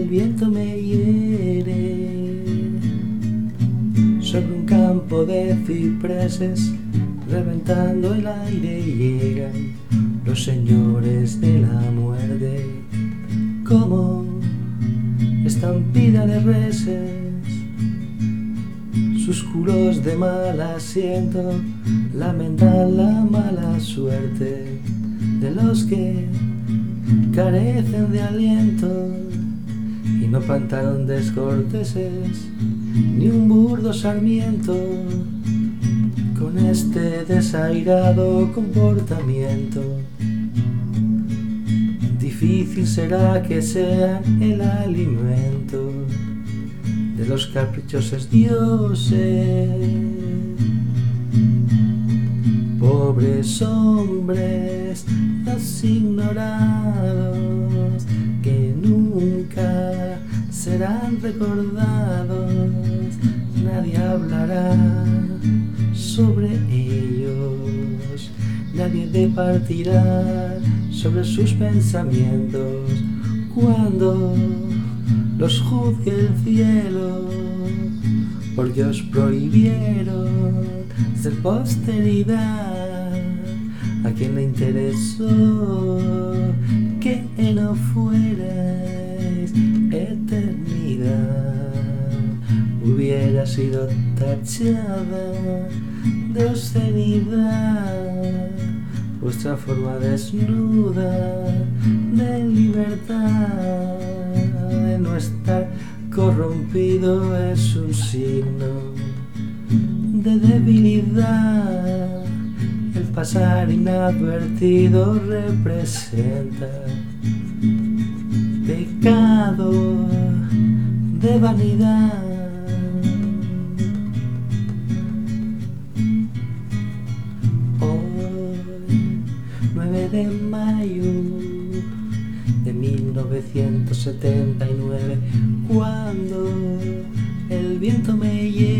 el viento me hiere sobre un campo de cipreses, reventando el aire llegan los señores de la muerte como estampida de reses. Sus culos de mal asiento lamentan la mala suerte de los que carecen de aliento y no plantaron descorteses ni un burdo sarmiento. Con este desairado comportamiento difícil será que sean el alimento de los caprichosos dioses. Pobres hombres, los ignorados, que nunca serán recordados, nadie hablará sobre ellos, nadie departirá sobre sus pensamientos cuando los juzgue el cielo, porque os prohibieron ser posteridad. A quien le interesó que no fuerais eternidad, hubiera sido tachada de obscenidad vuestra forma desnuda de libertad. De no estar corrompido es un signo de debilidad. El pasar inadvertido representa pecado de vanidad. Hoy, 9 de mayo de 1979, cuando el viento me lleva